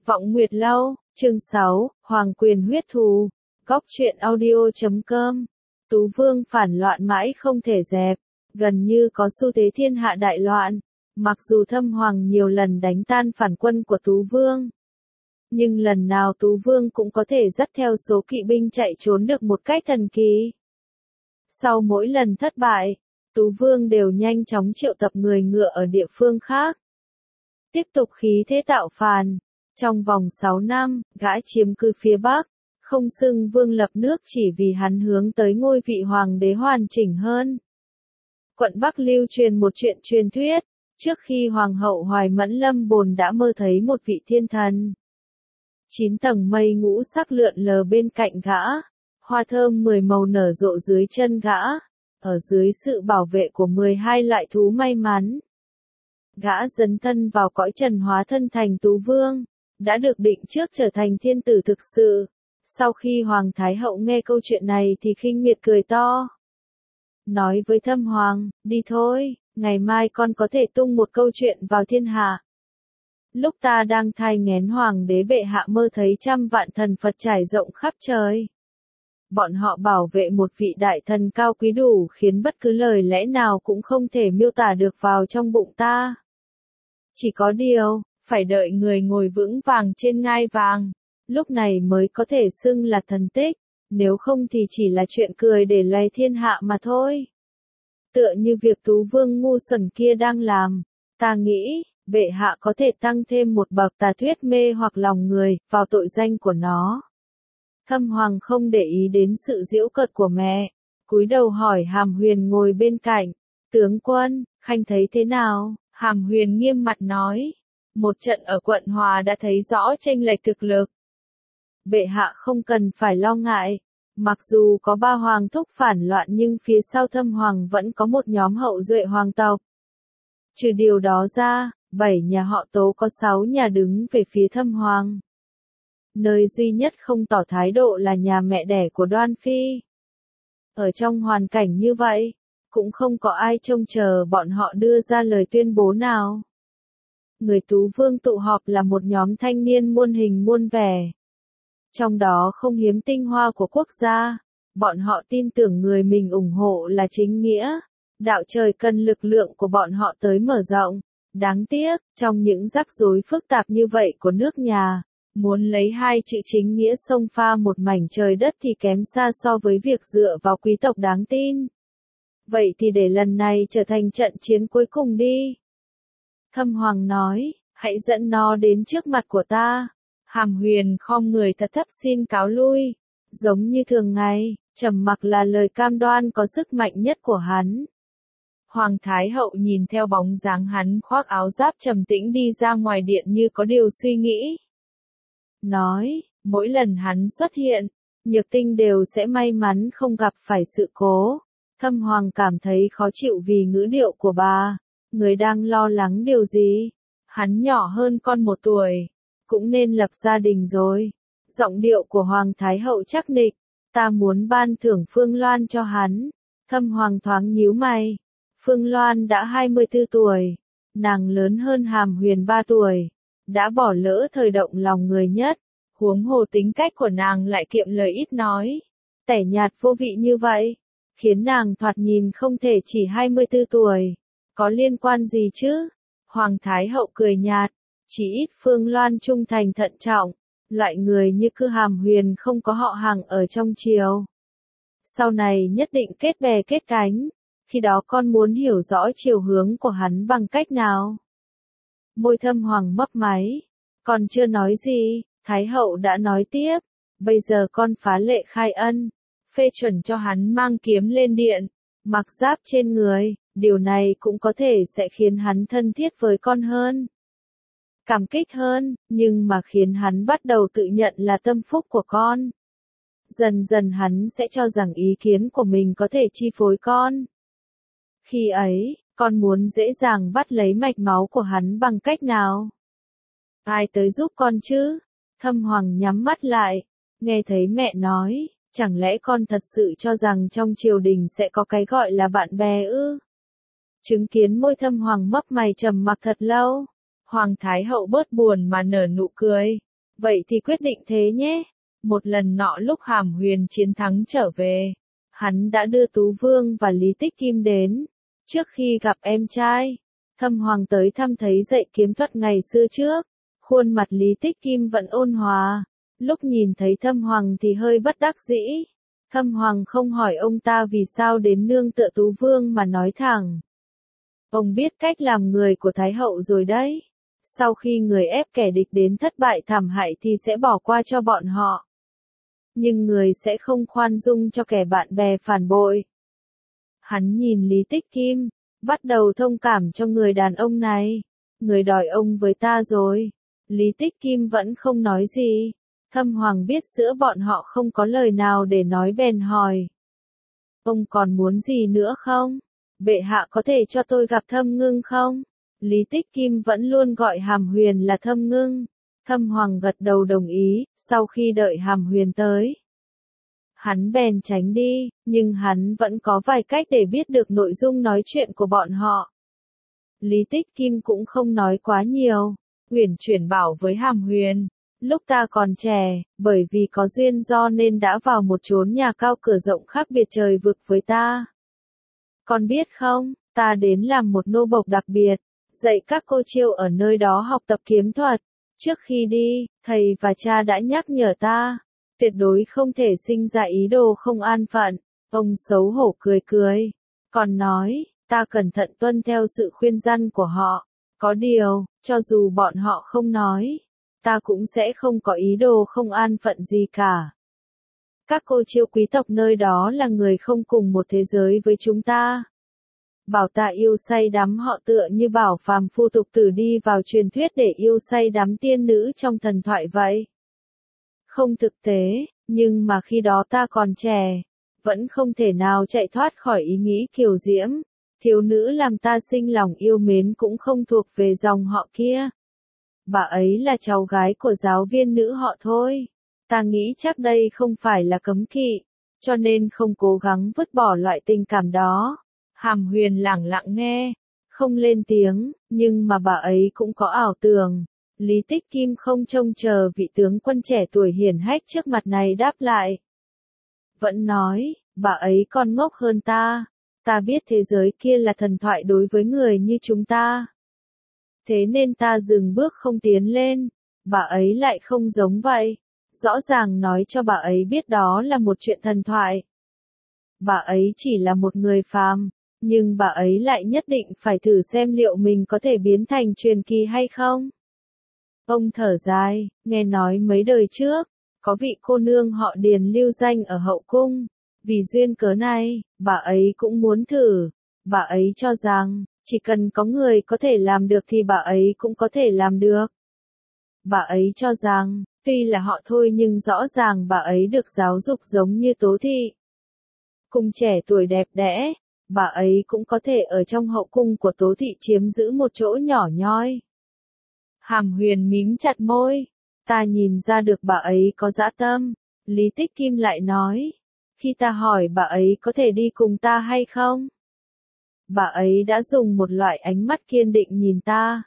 Vọng Nguyệt Lâu, chương 6, Hoàng quyền huyết thù. Góc truyện audio.com. Tú Vương phản loạn mãi không thể dẹp, gần như có xu thế thiên hạ đại loạn. Mặc dù Thâm Hoàng nhiều lần đánh tan phản quân của Tú Vương, nhưng lần nào Tú Vương cũng có thể dắt theo số kỵ binh chạy trốn được một cách thần kỳ. Sau mỗi lần thất bại, Tú Vương đều nhanh chóng triệu tập người ngựa ở địa phương khác, tiếp tục khí thế tạo phản. Trong vòng 6 năm, gã chiếm cứ phía Bắc, không xưng vương lập nước chỉ vì hắn hướng tới ngôi vị hoàng đế hoàn chỉnh hơn. Quận Bắc lưu truyền một chuyện truyền thuyết, trước khi Hoàng hậu Hoài Mẫn lâm bồn đã mơ thấy một vị thiên thần. 9 tầng mây ngũ sắc lượn lờ bên cạnh gã, hoa thơm 10 màu nở rộ dưới chân gã, ở dưới sự bảo vệ của 12 loại thú may mắn. Gã dấn thân vào cõi trần hóa thân thành Tú Vương, đã được định trước trở thành thiên tử thực sự. Sau khi Hoàng Thái Hậu nghe câu chuyện này thì khinh miệt cười to. Nói với Thâm Hoàng, đi thôi, ngày mai con có thể tung một câu chuyện vào thiên hạ. Lúc ta đang thai nghén Hoàng đế bệ hạ mơ thấy trăm vạn thần Phật trải rộng khắp trời. Bọn họ bảo vệ một vị đại thần cao quý đủ khiến bất cứ lời lẽ nào cũng không thể miêu tả được vào trong bụng ta. Chỉ có điều, phải đợi người ngồi vững vàng trên ngai vàng, lúc này mới có thể xưng là thần tích, nếu không thì chỉ là chuyện cười để loay thiên hạ mà thôi. Tựa như việc Tú Vương ngu xuẩn kia đang làm, ta nghĩ, bệ hạ có thể tăng thêm một bậc tà thuyết mê hoặc lòng người, vào tội danh của nó. Thâm Hoàng không để ý đến sự giễu cợt của mẹ, cúi đầu hỏi Hàm Huyền ngồi bên cạnh, tướng quân, Khanh thấy thế nào? Hàm Huyền nghiêm mặt nói, một trận ở quận Hòa đã thấy rõ chênh lệch thực lực. Bệ hạ không cần phải lo ngại, mặc dù có 3 hoàng thúc phản loạn nhưng phía sau Thâm Hoàng vẫn có một nhóm hậu duệ hoàng tộc. Trừ điều đó ra, 7 nhà họ Tố có 6 nhà đứng về phía Thâm Hoàng. Nơi duy nhất không tỏ thái độ là nhà mẹ đẻ của Đoan Phi. Ở trong hoàn cảnh như vậy, cũng không có ai trông chờ bọn họ đưa ra lời tuyên bố nào. Người Tú Vương tụ họp là một nhóm thanh niên muôn hình muôn vẻ. Trong đó không hiếm tinh hoa của quốc gia, bọn họ tin tưởng người mình ủng hộ là chính nghĩa. Đạo trời cần lực lượng của bọn họ tới mở rộng. Đáng tiếc, trong những rắc rối phức tạp như vậy của nước nhà, muốn lấy 2 chữ chính nghĩa xông pha một mảnh trời đất thì kém xa so với việc dựa vào quý tộc đáng tin. Vậy thì để lần này trở thành trận chiến cuối cùng đi. Thâm Hoàng nói, hãy dẫn nó đến trước mặt của ta. Hàm Huyền khom người thật thấp xin cáo lui. Giống như thường ngày, trầm mặc là lời cam đoan có sức mạnh nhất của hắn. Hoàng Thái Hậu nhìn theo bóng dáng hắn khoác áo giáp trầm tĩnh đi ra ngoài điện như có điều suy nghĩ. Nói, mỗi lần hắn xuất hiện, Nhược Tinh đều sẽ may mắn không gặp phải sự cố. Thâm Hoàng cảm thấy khó chịu vì ngữ điệu của bà. Người đang lo lắng điều gì? Hắn nhỏ hơn con 1 tuổi, cũng nên lập gia đình rồi. Giọng điệu của Hoàng Thái Hậu chắc nịch, ta muốn ban thưởng Phương Loan cho hắn. Thâm Hoàng thoáng nhíu mày. Phương Loan đã 24 tuổi, nàng lớn hơn Hàm Huyền 3 tuổi, đã bỏ lỡ thời động lòng người nhất, huống hồ tính cách của nàng lại kiệm lời ít nói, tẻ nhạt vô vị như vậy, khiến nàng thoạt nhìn không thể chỉ 24 tuổi, có liên quan gì chứ? Hoàng Thái Hậu cười nhạt, chỉ ít Phương Loan trung thành thận trọng, loại người như cứ Hàm Huyền không có họ hàng ở trong triều. Sau này nhất định kết bè kết cánh. Khi đó con muốn hiểu rõ chiều hướng của hắn bằng cách nào? Môi Thâm Hoàng mấp máy. Con chưa nói gì, Thái Hậu đã nói tiếp. Bây giờ con phá lệ khai ân, phê chuẩn cho hắn mang kiếm lên điện, mặc giáp trên người, điều này cũng có thể sẽ khiến hắn thân thiết với con hơn. Cảm kích hơn, nhưng mà khiến hắn bắt đầu tự nhận là tâm phúc của con. Dần dần hắn sẽ cho rằng ý kiến của mình có thể chi phối con. Khi ấy, con muốn dễ dàng bắt lấy mạch máu của hắn bằng cách nào? Ai tới giúp con chứ? Thâm Hoàng nhắm mắt lại, nghe thấy mẹ nói, chẳng lẽ con thật sự cho rằng trong triều đình sẽ có cái gọi là bạn bè ư? Chứng kiến môi Thâm Hoàng mấp mày trầm mặc thật lâu, Hoàng Thái Hậu bớt buồn mà nở nụ cười, Vậy thì quyết định thế nhé. Một lần nọ lúc Hàm Huyền chiến thắng trở về, hắn đã đưa Tú Vương và Lý Tích Kim đến. Trước khi gặp em trai, Thâm Hoàng tới thăm thấy dạy kiếm thuật ngày xưa trước. Khuôn mặt Lý Tích Kim vẫn ôn hòa. Lúc nhìn thấy Thâm Hoàng thì hơi bất đắc dĩ. Thâm Hoàng không hỏi ông ta vì sao đến nương tựa Tú Vương mà nói thẳng. Ông biết cách làm người của Thái Hậu rồi đấy. Sau khi người ép kẻ địch đến thất bại thảm hại thì sẽ bỏ qua cho bọn họ. Nhưng người sẽ không khoan dung cho kẻ bạn bè phản bội. Hắn nhìn Lý Tích Kim, bắt đầu thông cảm cho người đàn ông này. Người đòi ông với ta rồi. Lý Tích Kim vẫn không nói gì. Thâm Hoàng biết giữa bọn họ không có lời nào để nói bèn hỏi. Ông còn muốn gì nữa không? Bệ hạ có thể cho tôi gặp Thâm Ngưng không? Lý Tích Kim vẫn luôn gọi Hàm Huyền là Thâm Ngưng. Thâm Hoàng gật đầu đồng ý, sau khi đợi Hàm Huyền tới. Hắn bèn tránh đi, nhưng hắn vẫn có vài cách để biết được nội dung nói chuyện của bọn họ. Lý Tích Kim cũng không nói quá nhiều. Uyển chuyển bảo với Hàm Huyền. Lúc ta còn trẻ, bởi vì có duyên do nên đã vào một chốn nhà cao cửa rộng khác biệt trời vực với ta. Con biết không, ta đến làm một nô bộc đặc biệt, dạy các cô chiêu ở nơi đó học tập kiếm thuật. Trước khi đi, thầy và cha đã nhắc nhở ta, tuyệt đối không thể sinh ra ý đồ không an phận. Ông xấu hổ cười cười, còn nói, ta cẩn thận tuân theo sự khuyên răn của họ. Có điều, cho dù bọn họ không nói, ta cũng sẽ không có ý đồ không an phận gì cả. Các cô chiêu quý tộc nơi đó là người không cùng một thế giới với chúng ta. Bảo ta yêu say đắm họ tựa như bảo phàm phu tục tử đi vào truyền thuyết để yêu say đắm tiên nữ trong thần thoại vậy. Không thực tế, nhưng mà khi đó ta còn trẻ, vẫn không thể nào chạy thoát khỏi ý nghĩ kiều diễm. Thiếu nữ làm ta sinh lòng yêu mến cũng không thuộc về dòng họ kia. Bà ấy là cháu gái của giáo viên nữ họ thôi. Ta nghĩ chắc đây không phải là cấm kỵ, cho nên không cố gắng vứt bỏ loại tình cảm đó. Hàm Huyền lẳng lặng nghe, không lên tiếng, nhưng mà bà ấy cũng có ảo tưởng. Lý Tích Kim không trông chờ vị tướng quân trẻ tuổi hiển hách trước mặt này đáp lại. Vẫn nói, bà ấy còn ngốc hơn ta. Ta biết thế giới kia là thần thoại đối với người như chúng ta. Thế nên ta dừng bước không tiến lên. Bà ấy lại không giống vậy. Rõ ràng nói cho bà ấy biết đó là một chuyện thần thoại. Bà ấy chỉ là một người phàm, nhưng bà ấy lại nhất định phải thử xem liệu mình có thể biến thành truyền kỳ hay không. Ông thở dài, nghe nói mấy đời trước, có vị cô nương họ Điền lưu danh ở hậu cung. Vì duyên cớ này, bà ấy cũng muốn thử. Bà ấy cho rằng, chỉ cần có người có thể làm được thì bà ấy cũng có thể làm được. Bà ấy cho rằng, tuy là họ thôi nhưng rõ ràng bà ấy được giáo dục giống như Tố Thị. Cùng trẻ tuổi đẹp đẽ, bà ấy cũng có thể ở trong hậu cung của Tố Thị chiếm giữ một chỗ nhỏ nhoi. Hàm Huyền mím chặt môi, ta nhìn ra được bà ấy có dã tâm. Lý Tích Kim lại nói, khi ta hỏi bà ấy có thể đi cùng ta hay không, bà ấy đã dùng một loại ánh mắt kiên định nhìn ta.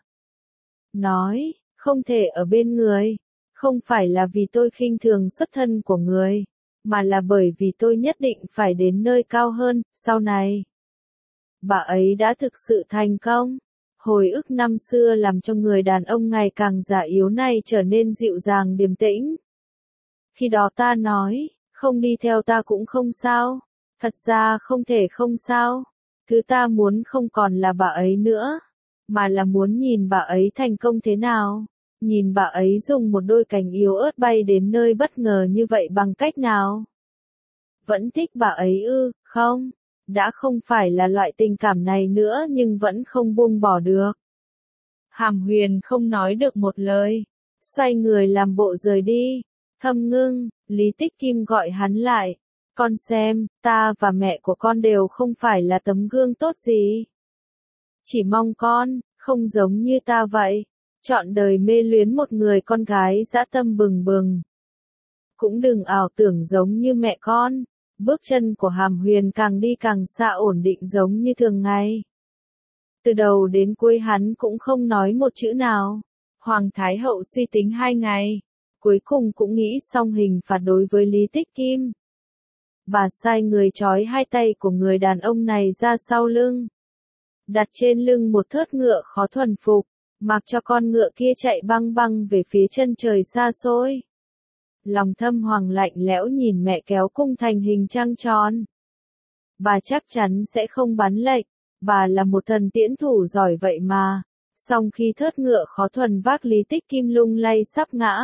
Nói, không thể ở bên người, không phải là vì tôi khinh thường xuất thân của người, mà là bởi vì tôi nhất định phải đến nơi cao hơn, sau này. Bà ấy đã thực sự thành công. Hồi ức năm xưa làm cho người đàn ông ngày càng già yếu này trở nên dịu dàng điềm tĩnh. Khi đó ta nói, không đi theo ta cũng không sao. Thật ra không thể không sao. Thứ ta muốn không còn là bà ấy nữa, mà là muốn nhìn bà ấy thành công thế nào. Nhìn bà ấy dùng một đôi cánh yếu ớt bay đến nơi bất ngờ như vậy bằng cách nào. Vẫn thích bà ấy ư, không? Đã không phải là loại tình cảm này nữa nhưng vẫn không buông bỏ được. Hàm Huyền không nói được một lời, xoay người làm bộ rời đi. Thâm Ngưng, Lý Tích Kim gọi hắn lại. Con xem, ta và mẹ của con đều không phải là tấm gương tốt gì. Chỉ mong con, không giống như ta vậy, trọn đời mê luyến một người con gái dã tâm bừng bừng. Cũng đừng ảo tưởng giống như mẹ con. Bước chân của Hàm Huyền càng đi càng xa ổn định giống như thường ngày. Từ đầu đến cuối hắn cũng không nói một chữ nào. Hoàng Thái Hậu suy tính 2 ngày. cuối cùng cũng nghĩ xong hình phạt đối với Lý Tích Kim. Bà sai người trói hai tay của người đàn ông này ra sau lưng. Đặt trên lưng một thớt ngựa khó thuần phục, mặc cho con ngựa kia chạy băng băng về phía chân trời xa xôi. Lòng Thâm Hoàng lạnh lẽo nhìn mẹ kéo cung thành hình trăng tròn. Bà chắc chắn sẽ không bắn lệch, bà là một thần tiễn thủ giỏi vậy mà. Song khi thớt ngựa khó thuần vác Lý Tích Kim lung lay sắp ngã.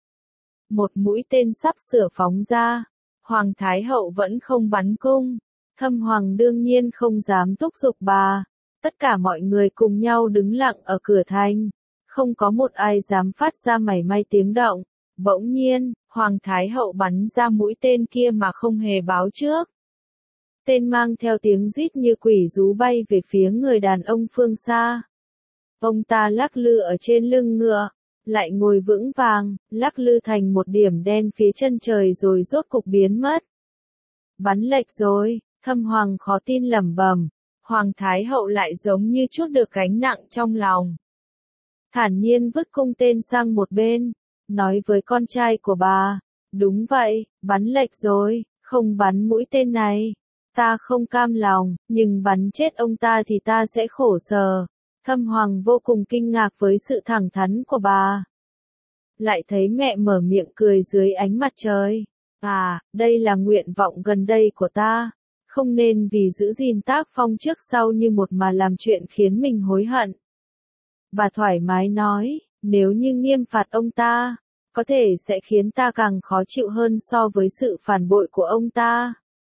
Một mũi tên sắp sửa phóng ra, Hoàng Thái Hậu vẫn không bắn cung. Thâm Hoàng đương nhiên không dám thúc giục bà. Tất cả mọi người cùng nhau đứng lặng ở cửa thành. Không có một ai dám phát ra mảy may tiếng động. Bỗng nhiên, Hoàng Thái Hậu bắn ra mũi tên kia mà không hề báo trước. Tên mang theo tiếng rít như quỷ rú bay về phía người đàn ông phương xa. Ông ta lắc lư ở trên lưng ngựa, lại ngồi vững vàng, lắc lư thành một điểm đen phía chân trời rồi rốt cục biến mất. Bắn lệch rồi, Thâm Hoàng khó tin lẩm bẩm. Hoàng Thái Hậu lại giống như trút được gánh nặng trong lòng. Thản nhiên vứt cung tên sang một bên, nói với con trai của bà, đúng vậy, bắn lệch rồi, không bắn mũi tên này. Ta không cam lòng, nhưng bắn chết ông ta thì ta sẽ khổ sở. Thâm Hoàng vô cùng kinh ngạc với sự thẳng thắn của bà. Lại thấy mẹ mở miệng cười dưới ánh mặt trời. À, đây là nguyện vọng gần đây của ta. Không nên vì giữ gìn tác phong trước sau như một mà làm chuyện khiến mình hối hận. Bà thoải mái nói, nếu như nghiêm phạt ông ta, có thể sẽ khiến ta càng khó chịu hơn so với sự phản bội của ông ta.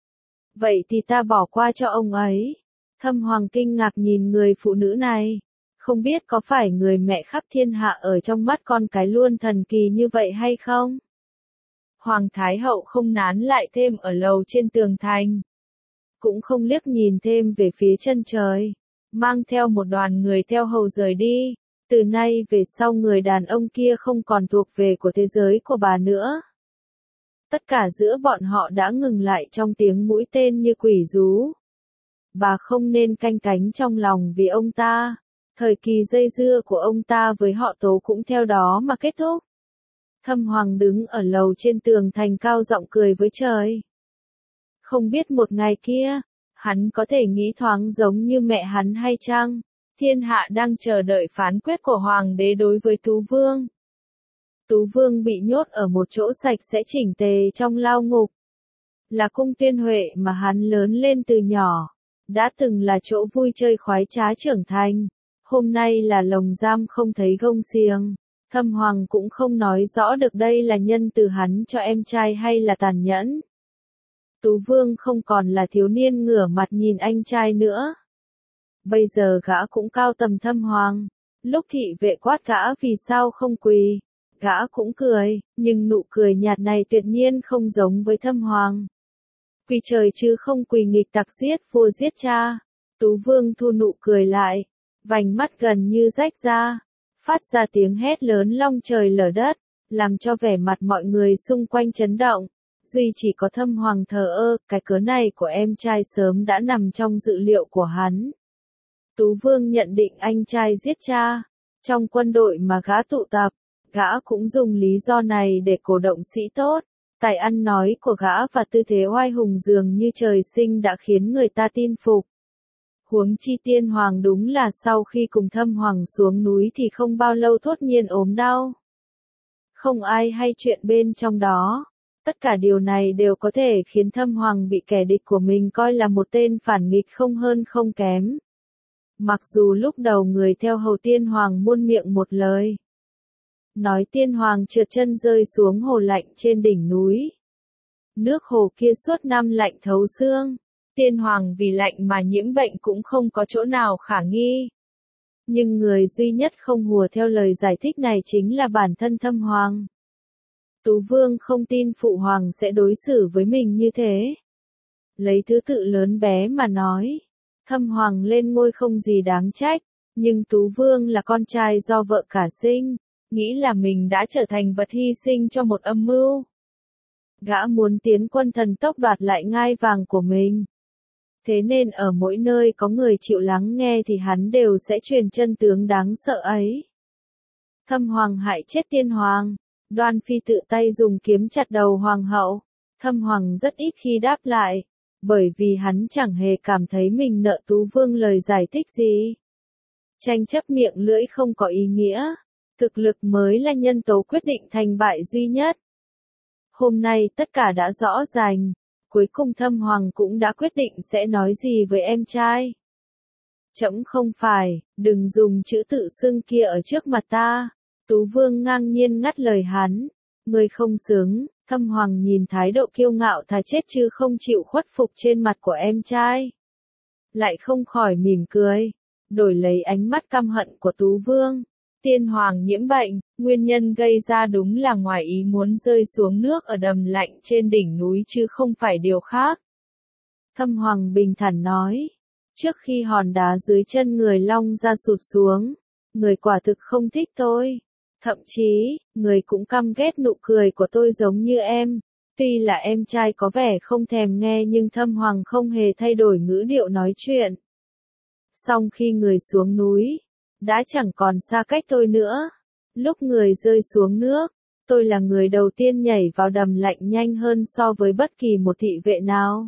Vậy thì ta bỏ qua cho ông ấy. Thâm Hoàng kinh ngạc nhìn người phụ nữ này. Không biết có phải người mẹ khắp thiên hạ ở trong mắt con cái luôn thần kỳ như vậy hay không? Hoàng Thái Hậu không nán lại thêm ở lầu trên tường thành. Cũng không liếc nhìn thêm về phía chân trời. Mang theo một đoàn người theo hầu rời đi. Từ nay về sau người đàn ông kia không còn thuộc về của thế giới của bà nữa. Tất cả giữa bọn họ đã ngừng lại trong tiếng mũi tên như quỷ rú. Bà không nên canh cánh trong lòng vì ông ta. Thời kỳ dây dưa của ông ta với họ Tố cũng theo đó mà kết thúc. Thâm Hoàng đứng ở lầu trên tường thành cao giọng cười với trời. Không biết một ngày kia, hắn có thể nghĩ thoáng giống như mẹ hắn hay chăng? Thiên hạ đang chờ đợi phán quyết của Hoàng đế đối với Tú Vương. Tú Vương bị nhốt ở một chỗ sạch sẽ chỉnh tề trong lao ngục. Là cung Tuyên Huệ mà hắn lớn lên từ nhỏ. Đã từng là chỗ vui chơi khoái trá trưởng thành. Hôm nay là lồng giam không thấy gông xiềng. Thâm Hoàng cũng không nói rõ được đây là nhân từ hắn cho em trai hay là tàn nhẫn. Tú Vương không còn là thiếu niên ngửa mặt nhìn anh trai nữa. Bây giờ gã cũng cao tầm Thâm Hoàng. Lúc thị vệ quát gã vì sao không quỳ. Gã cũng cười, nhưng nụ cười nhạt này tuyệt nhiên không giống với Thâm Hoàng. Quỳ trời chứ không quỳ nghịch tặc giết vua giết cha. Tú Vương thu nụ cười lại, vành mắt gần như rách ra, phát ra tiếng hét lớn long trời lở đất, làm cho vẻ mặt mọi người xung quanh chấn động. Duy chỉ có Thâm Hoàng thờ ơ, cái cớ này của em trai sớm đã nằm trong dự liệu của hắn. Tú Vương nhận định anh trai giết cha. Trong quân đội mà gã tụ tập, gã cũng dùng lý do này để cổ động sĩ tốt. Tài ăn nói của gã và tư thế oai hùng dường như trời sinh đã khiến người ta tin phục. Huống chi Tiên Hoàng đúng là sau khi cùng Thâm Hoàng xuống núi thì không bao lâu thốt nhiên ốm đau. Không ai hay chuyện bên trong đó. Tất cả điều này đều có thể khiến Thâm Hoàng bị kẻ địch của mình coi là một tên phản nghịch không hơn không kém. Mặc dù lúc đầu người theo hầu Tiên Hoàng muôn miệng một lời. Nói Tiên Hoàng trượt chân rơi xuống hồ lạnh trên đỉnh núi. Nước hồ kia suốt năm lạnh thấu xương. Tiên Hoàng vì lạnh mà nhiễm bệnh cũng không có chỗ nào khả nghi. Nhưng người duy nhất không hùa theo lời giải thích này chính là bản thân Thâm Hoàng. Tú Vương không tin Phụ Hoàng sẽ đối xử với mình như thế. Lấy thứ tự lớn bé mà nói. Thâm Hoàng lên ngôi không gì đáng trách. Nhưng Tú Vương là con trai do vợ cả sinh. Nghĩ là mình đã trở thành vật hy sinh cho một âm mưu. Gã muốn tiến quân thần tốc đoạt lại ngai vàng của mình. Thế nên ở mỗi nơi có người chịu lắng nghe thì hắn đều sẽ truyền chân tướng đáng sợ ấy. Thâm Hoàng hại chết Tiên Hoàng. Đoan Phi tự tay dùng kiếm chặt đầu hoàng hậu. Thâm Hoàng rất ít khi đáp lại, bởi vì hắn chẳng hề cảm thấy mình nợ Tú Vương lời giải thích gì. Tranh chấp miệng lưỡi không có ý nghĩa, thực lực mới là nhân tố quyết định thành bại duy nhất. Hôm nay tất cả đã rõ ràng, cuối cùng Thâm Hoàng cũng đã quyết định sẽ nói gì với em trai. Trẫm không phải, đừng dùng chữ tự xưng kia ở trước mặt ta. Tú Vương ngang nhiên ngắt lời hắn. Ngươi không xứng. Thâm Hoàng nhìn thái độ kiêu ngạo thà chết chứ không chịu khuất phục trên mặt của em trai. Lại không khỏi mỉm cười, đổi lấy ánh mắt căm hận của Tú Vương. Tiên Hoàng nhiễm bệnh, nguyên nhân gây ra đúng là ngoài ý muốn rơi xuống nước ở đầm lạnh trên đỉnh núi chứ không phải điều khác. Thâm Hoàng bình thản nói, trước khi hòn đá dưới chân người long ra sụt xuống, người quả thực không thích tôi. Thậm chí, người cũng căm ghét nụ cười của tôi giống như em. Tuy là em trai có vẻ không thèm nghe nhưng Thâm Hoàng không hề thay đổi ngữ điệu nói chuyện. Song khi người xuống núi, đã chẳng còn xa cách tôi nữa. Lúc người rơi xuống nước, tôi là người đầu tiên nhảy vào đầm lạnh nhanh hơn so với bất kỳ một thị vệ nào.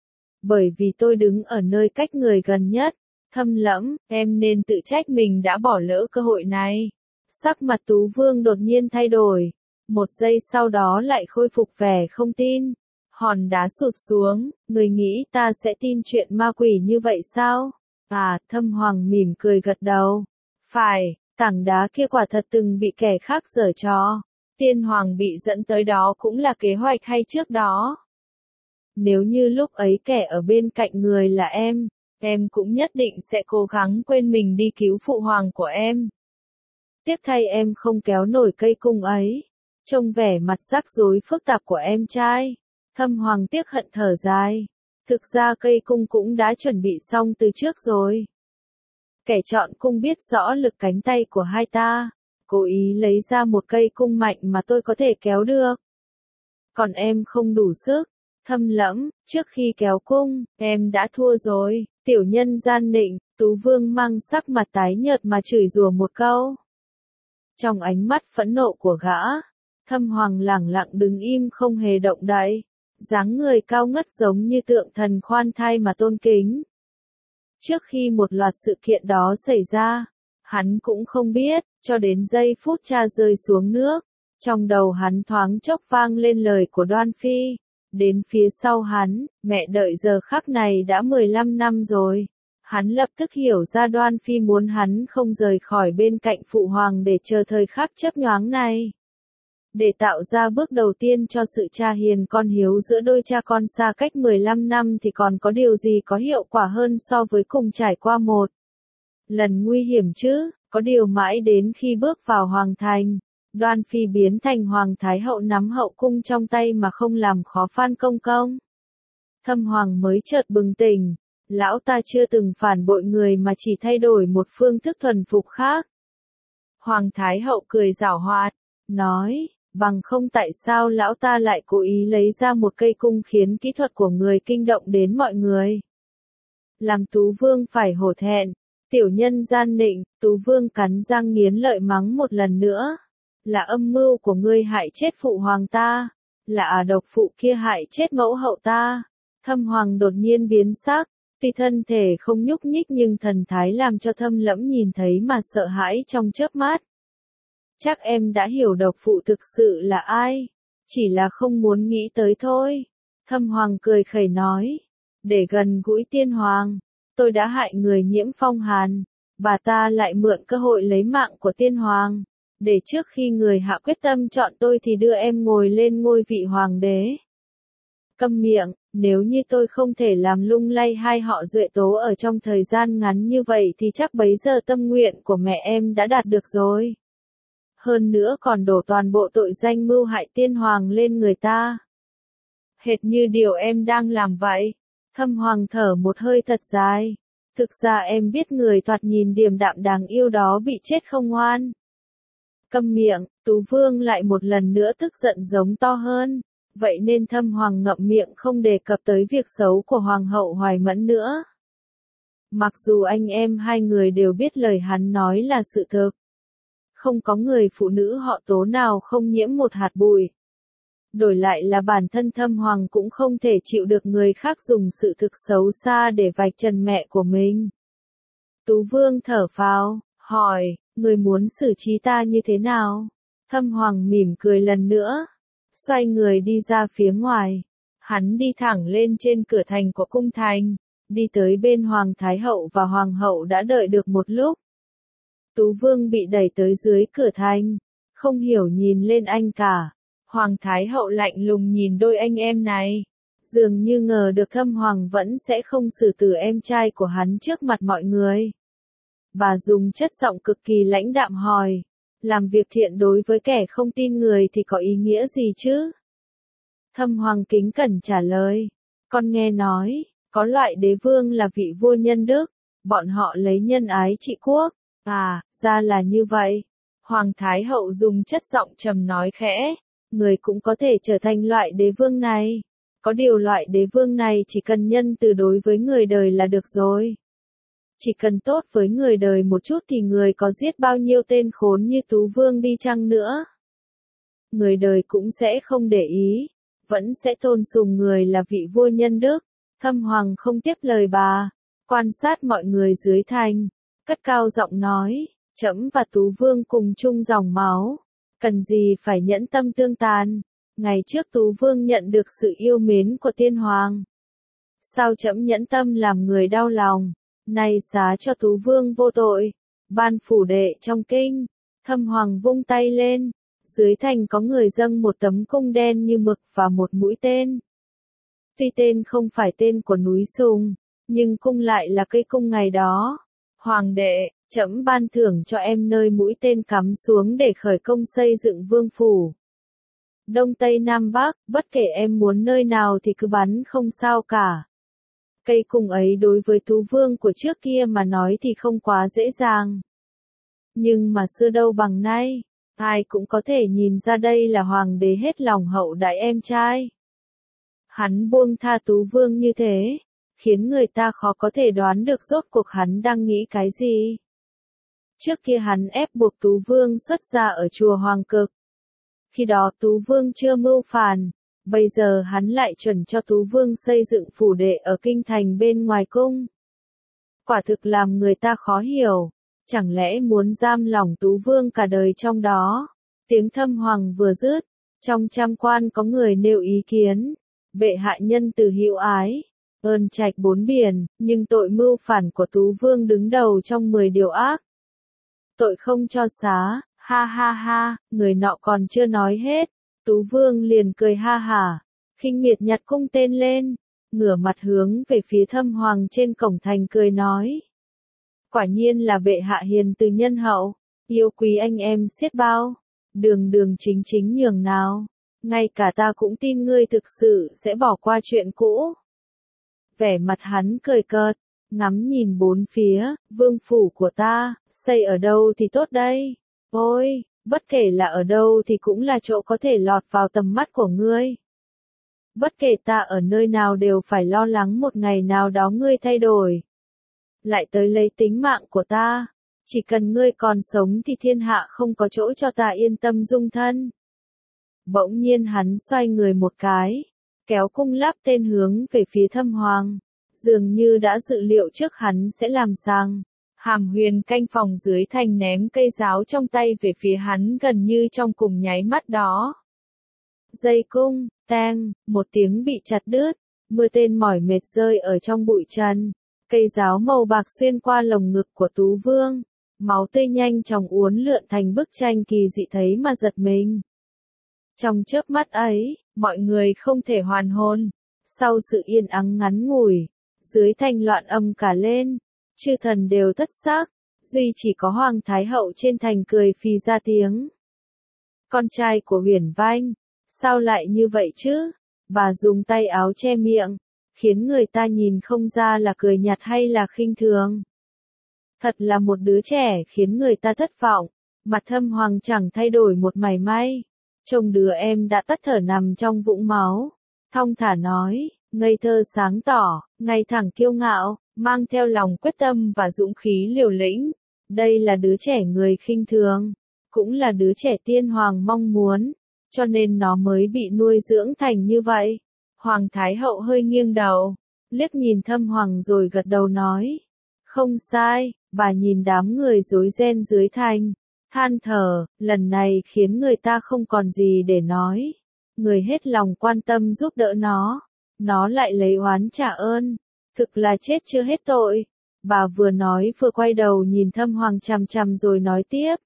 Bởi vì tôi đứng ở nơi cách người gần nhất. Thâm Lẫm, em nên tự trách mình đã bỏ lỡ cơ hội này. Sắc mặt Tú Vương đột nhiên thay đổi, một giây sau đó lại khôi phục vẻ không tin. Hòn đá sụt xuống, người nghĩ ta sẽ tin chuyện ma quỷ như vậy sao? À, Thâm Hoàng mỉm cười gật đầu. Phải, tảng đá kia quả thật từng bị kẻ khác giở trò. Tiên Hoàng bị dẫn tới đó cũng là kế hoạch hay trước đó. Nếu như lúc ấy kẻ ở bên cạnh người là em cũng nhất định sẽ cố gắng quên mình đi cứu phụ hoàng của em. Tiếc thay em không kéo nổi cây cung ấy. Trông vẻ mặt rắc rối phức tạp của em trai. Thâm Hoàng tiếc hận thở dài. Thực ra cây cung cũng đã chuẩn bị xong từ trước rồi. Kẻ chọn cung biết rõ lực cánh tay của hai ta. Cố ý lấy ra một cây cung mạnh mà tôi có thể kéo được. Còn em không đủ sức. Thâm Lẫm, trước khi kéo cung, em đã thua rồi. Tiểu nhân gian nịnh, Tú Vương mang sắc mặt tái nhợt mà chửi rủa một câu. Trong ánh mắt phẫn nộ của gã, Thâm Hoàng lẳng lặng đứng im không hề động đậy, dáng người cao ngất giống như tượng thần khoan thai mà tôn kính. Trước khi một loạt sự kiện đó xảy ra, hắn cũng không biết, cho đến giây phút cha rơi xuống nước, trong đầu hắn thoáng chốc vang lên lời của Đoan Phi. Đến phía sau hắn, mẹ đợi giờ khắc này đã 15 năm rồi. Hắn lập tức hiểu ra Đoan Phi muốn hắn không rời khỏi bên cạnh phụ hoàng để chờ thời khắc chớp nhoáng này. Để tạo ra bước đầu tiên cho sự cha hiền con hiếu giữa đôi cha con xa cách 15 năm thì còn có điều gì có hiệu quả hơn so với cùng trải qua một lần nguy hiểm chứ, có điều mãi đến khi bước vào hoàng thành. Đoan Phi biến thành Hoàng Thái Hậu nắm hậu cung trong tay mà không làm khó Phan Công Công. Thâm Hoàng mới chợt bừng tỉnh, lão ta chưa từng phản bội người mà chỉ thay đổi một phương thức thuần phục khác. Hoàng Thái Hậu cười giảo hoạt, nói, bằng không tại sao lão ta lại cố ý lấy ra một cây cung khiến kỹ thuật của người kinh động đến mọi người. Làm Tú Vương phải hổ thẹn, tiểu nhân gian nịnh, Tú Vương cắn răng nghiến lợi mắng một lần nữa. Là âm mưu của ngươi hại chết phụ hoàng ta, là độc phụ kia hại chết mẫu hậu ta. Thâm Hoàng đột nhiên biến sắc, tuy thân thể không nhúc nhích nhưng thần thái làm cho Thâm Lẫm nhìn thấy mà sợ hãi trong chớp mắt. Chắc em đã hiểu độc phụ thực sự là ai, chỉ là không muốn nghĩ tới thôi. Thâm Hoàng cười khẩy nói, để gần gũi tiên hoàng, tôi đã hại người nhiễm phong hàn, bà ta lại mượn cơ hội lấy mạng của tiên hoàng. Để trước khi người hạ quyết tâm chọn tôi thì đưa em ngồi lên ngôi vị hoàng đế. Câm miệng, nếu như tôi không thể làm lung lay hai họ Duệ Tố ở trong thời gian ngắn như vậy thì chắc bấy giờ tâm nguyện của mẹ em đã đạt được rồi. Hơn nữa còn đổ toàn bộ tội danh mưu hại tiên hoàng lên người ta. Hệt như điều em đang làm vậy. Thâm Hoàng thở một hơi thật dài. Thực ra em biết người thoạt nhìn điềm đạm đáng yêu đó bị chết không oan. Câm miệng, Tú Vương lại một lần nữa tức giận giống to hơn, vậy nên Thâm Hoàng ngậm miệng không đề cập tới việc xấu của Hoàng hậu Hoài Mẫn nữa. Mặc dù anh em hai người đều biết lời hắn nói là sự thực. không có người phụ nữ họ Tố nào không nhiễm một hạt bụi. Đổi lại là bản thân Thâm Hoàng cũng không thể chịu được người khác dùng sự thực xấu xa để vạch trần mẹ của mình. Tú Vương thở phào, hỏi, người muốn xử trí ta như thế nào? Thâm Hoàng mỉm cười lần nữa, xoay người đi ra phía ngoài. Hắn đi thẳng lên trên cửa thành của cung thành, đi tới bên Hoàng Thái Hậu và Hoàng hậu đã đợi được một lúc. Tú Vương bị đẩy tới dưới cửa thành, không hiểu nhìn lên anh cả. Hoàng Thái Hậu lạnh lùng nhìn đôi anh em này, dường như ngờ được Thâm Hoàng vẫn sẽ không xử tử em trai của hắn trước mặt mọi người. Bà dùng chất giọng cực kỳ lãnh đạm hỏi, làm việc thiện đối với kẻ không tin người thì có ý nghĩa gì chứ? Thâm Hoàng kính cẩn trả lời, con nghe nói, có loại đế vương là vị vua nhân đức, bọn họ lấy nhân ái trị quốc. À, ra là như vậy. Hoàng Thái Hậu dùng chất giọng trầm nói khẽ, người cũng có thể trở thành loại đế vương này. Có điều loại đế vương này chỉ cần nhân từ đối với người đời là được rồi. Chỉ cần tốt với người đời một chút thì người có giết bao nhiêu tên khốn như Tú Vương đi chăng nữa, người đời cũng sẽ không để ý, vẫn sẽ tôn sùng người là vị vua nhân đức. Thâm Hoàng không tiếp lời bà, quan sát mọi người dưới thành, cất cao giọng nói, trẫm và Tú Vương cùng chung dòng máu, cần gì phải nhẫn tâm tương tàn. Ngày trước Tú Vương nhận được sự yêu mến của tiên hoàng, sao trẫm nhẫn tâm làm người đau lòng, nay xá cho Tú Vương vô tội, ban phủ đệ trong kinh. Thâm Hoàng vung tay lên, dưới thành có người dâng một tấm cung đen như mực và một mũi tên. Tuy tên không phải tên của núi Sùng, nhưng cung lại là cây cung ngày đó. Hoàng đệ, trẫm ban thưởng cho em nơi mũi tên cắm xuống để khởi công xây dựng vương phủ. Đông Tây Nam Bắc, bất kể em muốn nơi nào thì cứ bắn không sao cả. Cây cung ấy đối với Tú Vương của trước kia mà nói thì không quá dễ dàng. Nhưng mà xưa đâu bằng nay, ai cũng có thể nhìn ra đây là hoàng đế hết lòng hậu đãi em trai. Hắn buông tha Tú Vương như thế, khiến người ta khó có thể đoán được rốt cuộc hắn đang nghĩ cái gì. Trước kia hắn ép buộc Tú Vương xuất gia ở chùa Hoàng Cực. Khi đó Tú Vương chưa mưu phản, bây giờ hắn lại chuẩn cho Tú Vương xây dựng phủ đệ ở kinh thành bên ngoài cung. Quả thực làm người ta khó hiểu, chẳng lẽ muốn giam lỏng Tú Vương cả đời trong đó. Tiếng Thâm Hoàng vừa dứt, trong trăm quan có người nêu ý kiến, bệ hạ nhân từ hữu ái, ơn trạch bốn biển, nhưng tội mưu phản của Tú Vương đứng đầu trong 10 điều ác. Tội không cho xá, ha ha ha, người nọ còn chưa nói hết, Tú Vương liền cười ha hả, khinh miệt nhặt cung tên lên, ngửa mặt hướng về phía Thâm Hoàng trên cổng thành cười nói. Quả nhiên là bệ hạ hiền từ nhân hậu, yêu quý anh em xiết bao, đường đường chính chính nhường nào, ngay cả ta cũng tin ngươi thực sự sẽ bỏ qua chuyện cũ. Vẻ mặt hắn cười cợt, ngắm nhìn bốn phía, vương phủ của ta, xây ở đâu thì tốt đây? Ôi, bất kể là ở đâu thì cũng là chỗ có thể lọt vào tầm mắt của ngươi. Bất kể ta ở nơi nào đều phải lo lắng một ngày nào đó ngươi thay đổi, lại tới lấy tính mạng của ta. Chỉ cần ngươi còn sống thì thiên hạ không có chỗ cho ta yên tâm dung thân. Bỗng nhiên hắn xoay người một cái, kéo cung lắp tên hướng về phía Thâm Hoàng, dường như đã dự liệu trước hắn sẽ làm sang. Hàm Huyền canh phòng dưới thành ném cây giáo trong tay về phía hắn gần như trong cùng nháy mắt đó. Dây cung, tang, một tiếng bị chặt đứt, mưa tên mỏi mệt rơi ở trong bụi trần. Cây giáo màu bạc xuyên qua lồng ngực của Tú Vương, máu tươi nhanh chóng uốn lượn thành bức tranh kỳ dị thấy mà giật mình. Trong chớp mắt ấy, mọi người không thể hoàn hồn. Sau sự yên ắng ngắn ngủi, dưới thành loạn âm cả lên, chư thần đều thất xác, duy chỉ có Hoàng Thái Hậu trên thành cười phì ra tiếng. Con trai của Huyền Vanh, sao lại như vậy chứ? Bà dùng tay áo che miệng, khiến người ta nhìn không ra là cười nhạt hay là khinh thường. Thật là một đứa trẻ khiến người ta thất vọng, mặt Thâm Hoàng chẳng thay đổi một mảy may. Trông đứa em đã tắt thở nằm trong vũng máu, thong thả nói, ngây thơ sáng tỏ, ngay thẳng kiêu ngạo, mang theo lòng quyết tâm và dũng khí liều lĩnh. Đây là đứa trẻ người khinh thường, cũng là đứa trẻ tiên hoàng mong muốn, cho nên nó mới bị nuôi dưỡng thành như vậy. Hoàng Thái Hậu hơi nghiêng đầu, liếc nhìn Thâm Hoàng rồi gật đầu nói. Không sai, bà nhìn đám người rối ren dưới thành, than thở, lần này khiến người ta không còn gì để nói. Người hết lòng quan tâm giúp đỡ nó lại lấy oán trả ơn, thực là chết chưa hết tội. Bà vừa nói vừa quay đầu nhìn Thâm Hoàng chằm chằm rồi nói tiếp.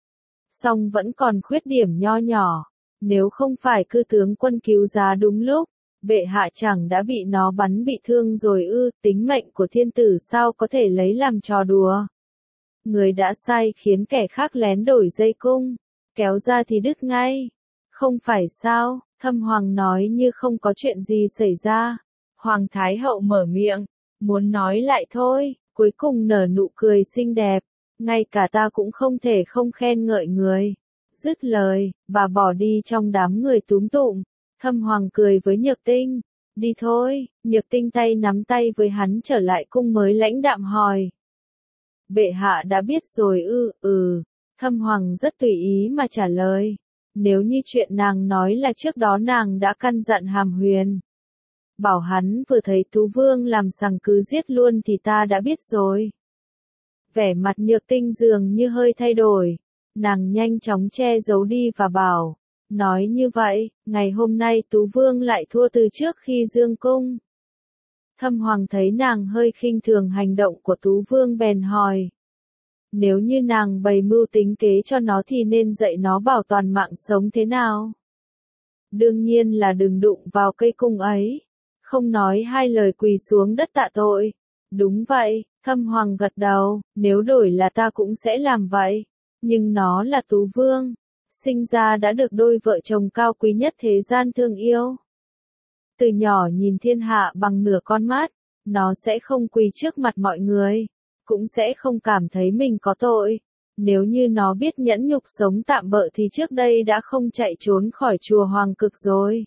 Song vẫn còn khuyết điểm nho nhỏ, nếu không phải cư tướng quân cứu giá đúng lúc, bệ hạ chẳng đã bị nó bắn bị thương rồi ư, tính mệnh của thiên tử sao có thể lấy làm trò đùa. Người đã sai khiến kẻ khác lén đổi dây cung, kéo ra thì đứt ngay. Không phải sao, Thâm Hoàng nói như không có chuyện gì xảy ra. Hoàng Thái Hậu mở miệng, muốn nói lại thôi, cuối cùng nở nụ cười xinh đẹp, ngay cả ta cũng không thể không khen ngợi người. Dứt lời, bà bỏ đi trong đám người túm tụm. Thâm Hoàng cười với Nhược Tinh, đi thôi. Nhược Tinh tay nắm tay với hắn trở lại cung mới lãnh đạm hỏi. Bệ hạ đã biết rồi ư, Thâm Hoàng rất tùy ý mà trả lời. Nếu như chuyện nàng nói là trước đó nàng đã căn dặn Hàm Huyền, bảo hắn vừa thấy Tú Vương làm sằng cứ giết luôn thì ta đã biết rồi. Vẻ mặt Nhược Tinh dường như hơi thay đổi, nàng nhanh chóng che giấu đi và bảo, nói như vậy, ngày hôm nay Tú Vương lại thua từ trước khi dương cung. Thâm Hoàng thấy nàng hơi khinh thường hành động của Tú Vương bèn hỏi. Nếu như nàng bày mưu tính kế cho nó thì nên dạy nó bảo toàn mạng sống thế nào? Đương nhiên là đừng đụng vào cây cung ấy. Không nói hai lời quỳ xuống đất tạ tội. Đúng vậy, Thâm Hoàng gật đầu, nếu đổi là ta cũng sẽ làm vậy. Nhưng nó là Tú Vương, sinh ra đã được đôi vợ chồng cao quý nhất thế gian thương yêu. Từ nhỏ nhìn thiên hạ bằng nửa con mắt, nó sẽ không quỳ trước mặt mọi người, cũng sẽ không cảm thấy mình có tội. Nếu như nó biết nhẫn nhục sống tạm bợ thì trước đây đã không chạy trốn khỏi chùa Hoàng Cực rồi.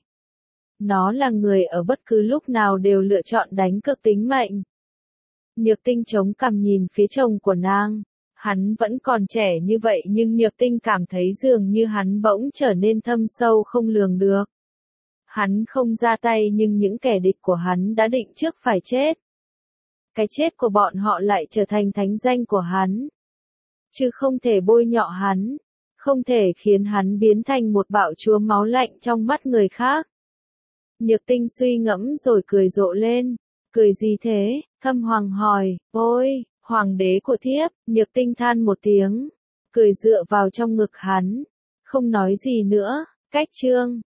Nó là người ở bất cứ lúc nào đều lựa chọn đánh cược tính mệnh. Nhược Tinh chống cằm nhìn phía chồng của nàng. Hắn vẫn còn trẻ như vậy nhưng Nhược Tinh cảm thấy dường như hắn bỗng trở nên thâm sâu không lường được. Hắn không ra tay nhưng những kẻ địch của hắn đã định trước phải chết. Cái chết của bọn họ lại trở thành thánh danh của hắn. Chứ không thể bôi nhọ hắn. Không thể khiến hắn biến thành một bạo chúa máu lạnh trong mắt người khác. Nhược Tinh suy ngẫm rồi cười rộ lên. Cười gì thế? Thâm Hoàng hỏi. Ôi, Hoàng đế của thiếp. Nhược Tinh than một tiếng. Cười dựa vào trong ngực hắn. Không nói gì nữa. Cách chương